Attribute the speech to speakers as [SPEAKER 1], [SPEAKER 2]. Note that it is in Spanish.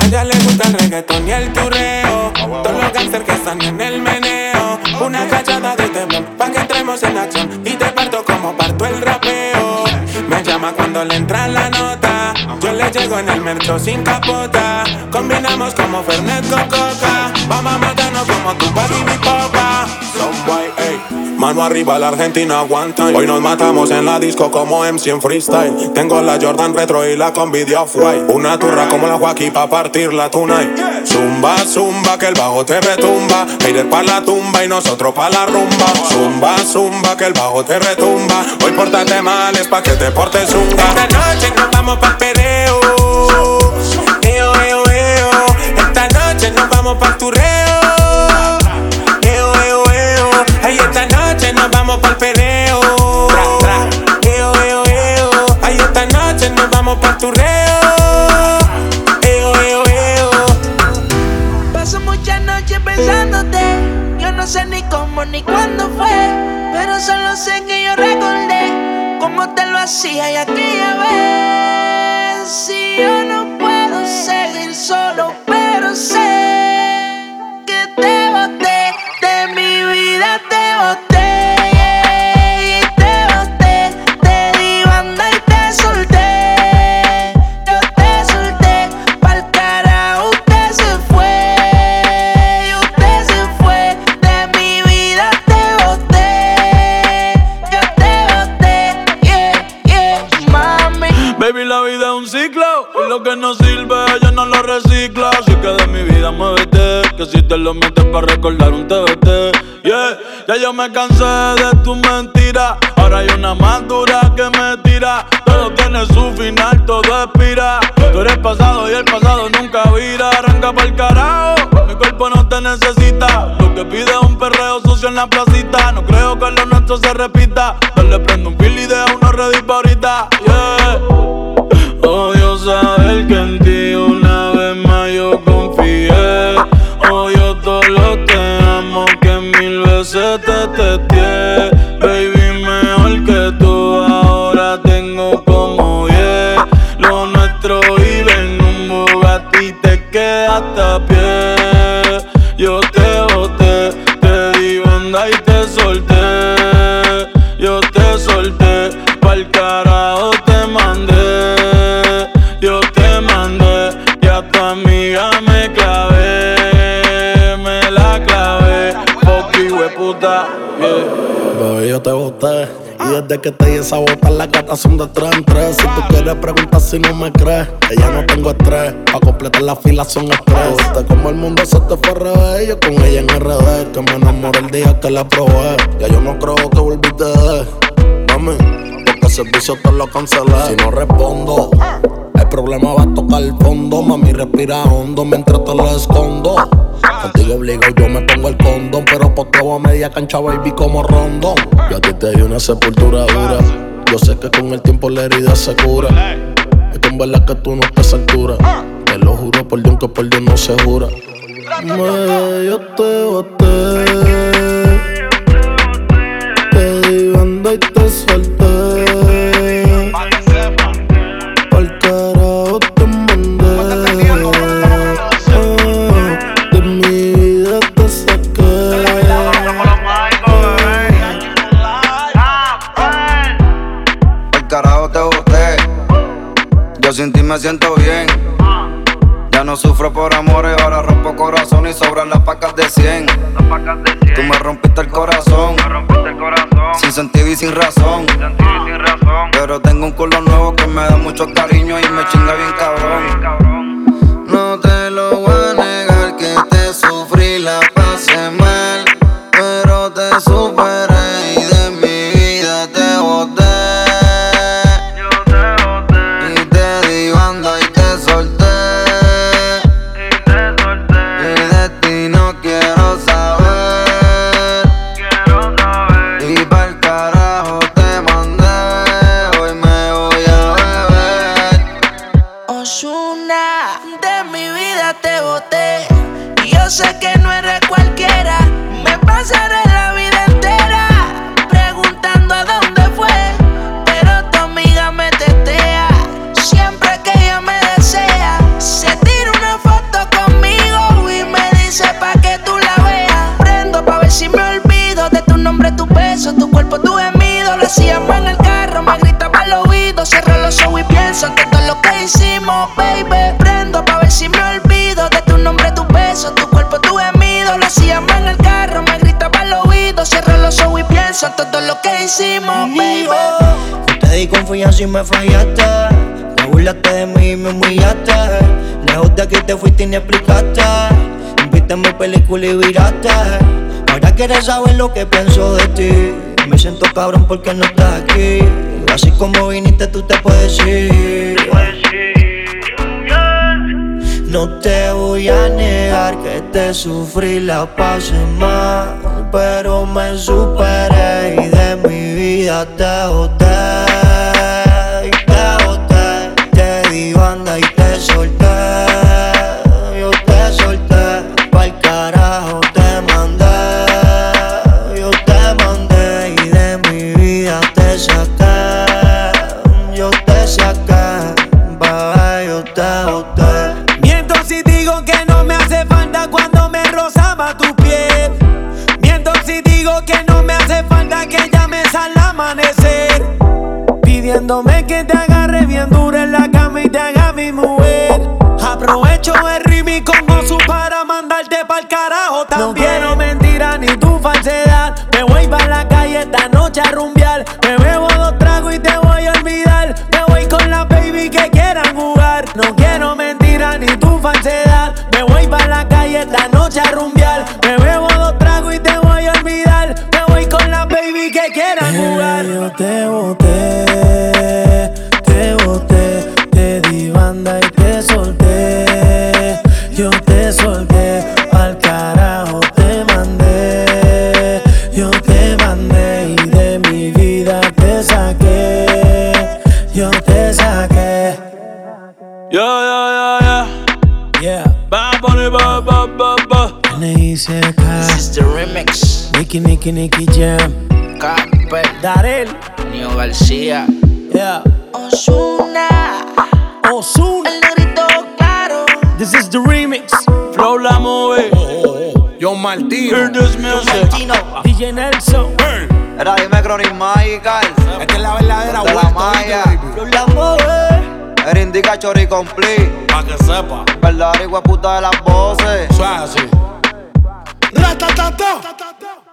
[SPEAKER 1] ella le gusta el reggaetón y el turreo. Todos los gangsters que están en el meneo. Una cachada de temblor pa' que entremos en acción. Y te parto como parto el rapeo. Me llama cuando le entra la nota. Yo le llego en el mercho sin capota. Combinamos como Fernet con Coca. Vamos a matarnos como tu papi y mi papá. Someway, ey. Mano arriba, la Argentina aguanta. Hoy nos matamos en la disco como MC en freestyle. Tengo la Jordan Retro y la combi de Off-White. Una turra como la Joaquín pa' partirla tonight. Zumba, zumba, que el bajo te retumba. Hater pa' la tumba y nosotros pa' la rumba. Zumba, zumba, que el bajo te retumba. Hoy pórtate mal es pa' que te portes zunga. Esta noche nos vamos pa' perreo. Eo, eo, eo. Esta noche nos vamos pa' turreo. Eo, eo, eo. Ay, esta noche nos vamos pa'l perreo. Eo, eo, eo. Ay, esta noche nos vamos pa'l turreo. Eo, eo, eo.
[SPEAKER 2] Paso muchas noches pensándote. Yo no sé ni cómo ni cuándo fue, pero solo sé que yo recordé cómo te lo hacía y aquella vez. Si yo no puedo seguir solo, pero sé que te boté, de mi vida te boté.
[SPEAKER 3] Baby, la vida es un ciclo y lo que no sirve ella no lo recicla. Así que de mi vida muévete, que si te lo metes para recordar un TBT. Yeah, ya yo me cansé de tus mentiras. Ahora hay una más dura que me tira. Todo tiene su final, todo expira. Tú eres pasado y el pasado nunca vira. Arranca pa'l carajo, mi cuerpo no te necesita. Lo que pide es un perreo sucio en la placita. No creo que lo nuestro se repita. Dale, prendo un fil y deja uno ready pa' ahorita. Yeah. Odio saber que en ti una vez más yo confié. Odio todo lo te amo que mil veces te testé. Baby, mejor que tú ahora tengo como 10. Lo nuestro vive en un Bugatti, te quedaste a pie. Yo te boté, te di banda y te solté. Yo te solté, pa'l carajo te mandé. Yo te mandé y a tu amiga me clavé, me la clavé. Fuck you, hueputa, yeah.
[SPEAKER 4] Bebé, yo te boté y desde que te di esa bota las gatas son de 3 en 3. Si tú quieres preguntar si no me crees, que ya no tengo estrés. Pa' completar la fila son estrés. Viste como el mundo se te fue al revés. Yo con ella en RD, que me enamoré el día que la probé. Ya yo no creo que volviste de mami, porque el servicio te lo cancelé. Si no respondo, el problema va a tocar el fondo. Mami, respira hondo mientras te lo escondo. Contigo obligado yo me pongo el condón, pero posteo a media cancha, baby, como rondón. Yo a ti te di una sepultura dura. Yo sé que con el tiempo la herida se cura. Es que en verdad que tú no estás a altura. Te lo juro por Dios que por Dios no se jura. Yo te boté, te di banda y te solté. Pa'l carajo te mandé. De mi vida te saqué.
[SPEAKER 5] Pa'l carajo te boté. Yo sin ti me siento bien. Ya no sufro por amores, ahora rompo corazón y sobran las pacas de 100. Tú me rompiste el corazón, sin sentido y sin razón. Pero tengo un culo nuevo que me da mucho cariño y me chinga bien cabrón. No te lo voy a negar que te sufrí, la pasé mal, pero te superé y de mi vida te boté. Y te di banda y te solté.
[SPEAKER 2] Yo sé que no eres cualquiera, me pasaré la vida entera preguntando a dónde fue, pero tu amiga me testea. Siempre que ella me desea, se tira una foto
[SPEAKER 6] confías si me fallaste. Te burlaste de mí y me humillaste. Lejos de aquí te fuiste y ni explicaste. Viste mi película y viraste. Ahora quieres saber lo que pienso de ti. Me siento cabrón porque no estás aquí. Así como viniste tú te puedes ir. No te voy a negar que te sufrí, la pasé mal, pero me superé y de mi vida te boté. Te di banda y te solté. Yo te solté, pa'l carajo te mandé. Yo te mandé y de mi vida te saqué. Yo te saqué, bebé, yo te boté.
[SPEAKER 2] Si digo que no me hace falta cuando me rozaba tu piel. Miento si digo que no me hace falta que llames al amanecer. Pidiéndome que te agarre bien duro en la cama y te haga mi mujer. Aprovecho el ritmo con gozo para mandarte pa'l carajo también. No quiero mentira ni tu falsedad. Me voy pa' la calle esta noche a rumbear. Me bebo 2 tragos y te voy a olvidar. Me voy con la baby que quieran jugar. No quiero mentira ni tu falsedad. Me voy pa' la calle esta noche a rumbear. Me bebo 2 tragos y te voy a olvidar. Me voy con la baby que quieran jugar. Yo te boté, te di banda y te solté. Yo te solté, al carajo te mandé. Yo te mandé y de mi vida te saqué. Yo te saqué.
[SPEAKER 3] Yeah. Bad Bunny, ba.
[SPEAKER 2] N.I.C.K.
[SPEAKER 6] This is the remix.
[SPEAKER 2] Nicky Jam.
[SPEAKER 6] Capel,
[SPEAKER 2] Darel.
[SPEAKER 6] Nio García.
[SPEAKER 2] Yeah.
[SPEAKER 6] Ozuna, el negrito claro.
[SPEAKER 2] This is the remix.
[SPEAKER 3] Flow la movie.
[SPEAKER 4] John Martino.
[SPEAKER 3] Hear this music.
[SPEAKER 2] DJ Nelson.
[SPEAKER 5] Era dime Chronic Magical.
[SPEAKER 4] Esta es la verdadera
[SPEAKER 5] De la
[SPEAKER 4] vuelta,
[SPEAKER 5] Maya.
[SPEAKER 4] baby.
[SPEAKER 6] La mueve.
[SPEAKER 5] Era indica Chori Complete.
[SPEAKER 4] Pa' que sepa.
[SPEAKER 5] Verdadera hijueputa de las voces.
[SPEAKER 4] Eso es así. Ratatata.